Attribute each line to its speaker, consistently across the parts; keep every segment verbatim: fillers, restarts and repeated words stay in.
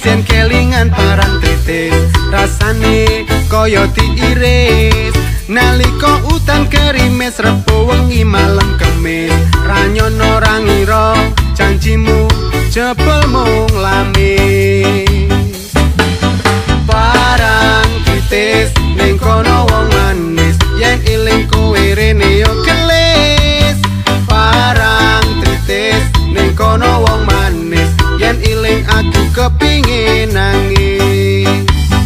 Speaker 1: Isen kelingan parang titis, rasane koyo diiris. Nalika utan kerimis repo wengi malam kemis, ranyono ora ngira janjimu jebul mung lamis. Parang titis ning kono wong manis, yen iling kowe rene yo gelis. Parang titis ning kono wong manis, yen iling aku kepingin nangis.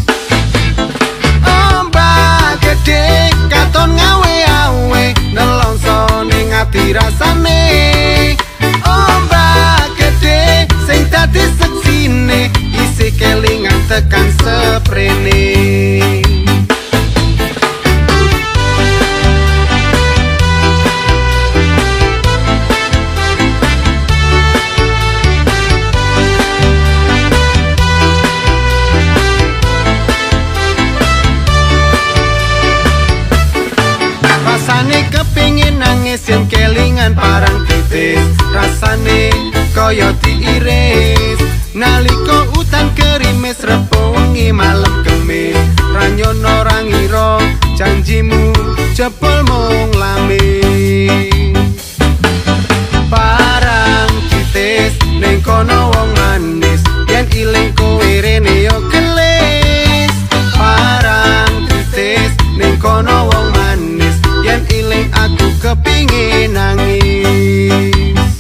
Speaker 1: Ombak gede katon ngawe-awe, nelongso ning ati rasane. Ombak gede sing dadi seksine, isi kelingan tekan seprene. Kepingin nangis yang kelingan parang titis, rasane koyo diiris. Naliko utan kerimis repo wengi malam kemis, ranyono ora ngira janjimu jebul mung lamis. Parang titis ning kono wong manis, yen iling kowe rene yo gelis. Parang titis ning kono wong manis, yen iling aku kepingin nangis.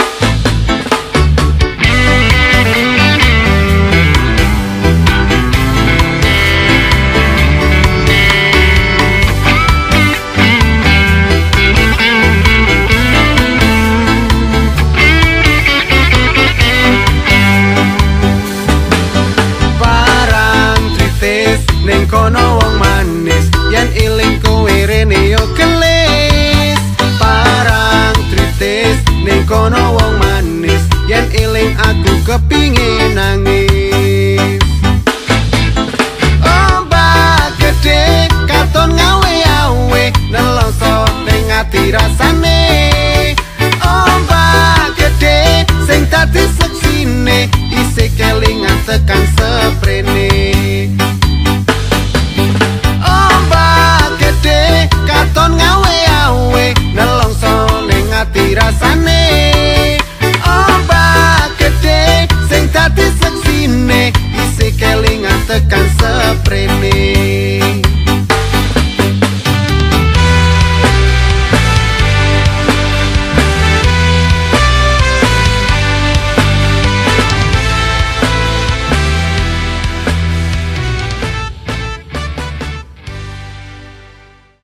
Speaker 1: Parang titis ning kono wong manis, yen iling kowe rene yo gelis. Parang titis ning kono wong manis, yen iling aku kepingin nangis. Ombak gede katon ngawe-awe, nelongso ning ati rasane. Ombak gede sing dadi seksine, isi kelingan tekan seprene. Ombak gede katon ngawe-awe, nelongso ning ati rasane. Ombak gede sing dadi seksine, isi kelingan tekan seprene.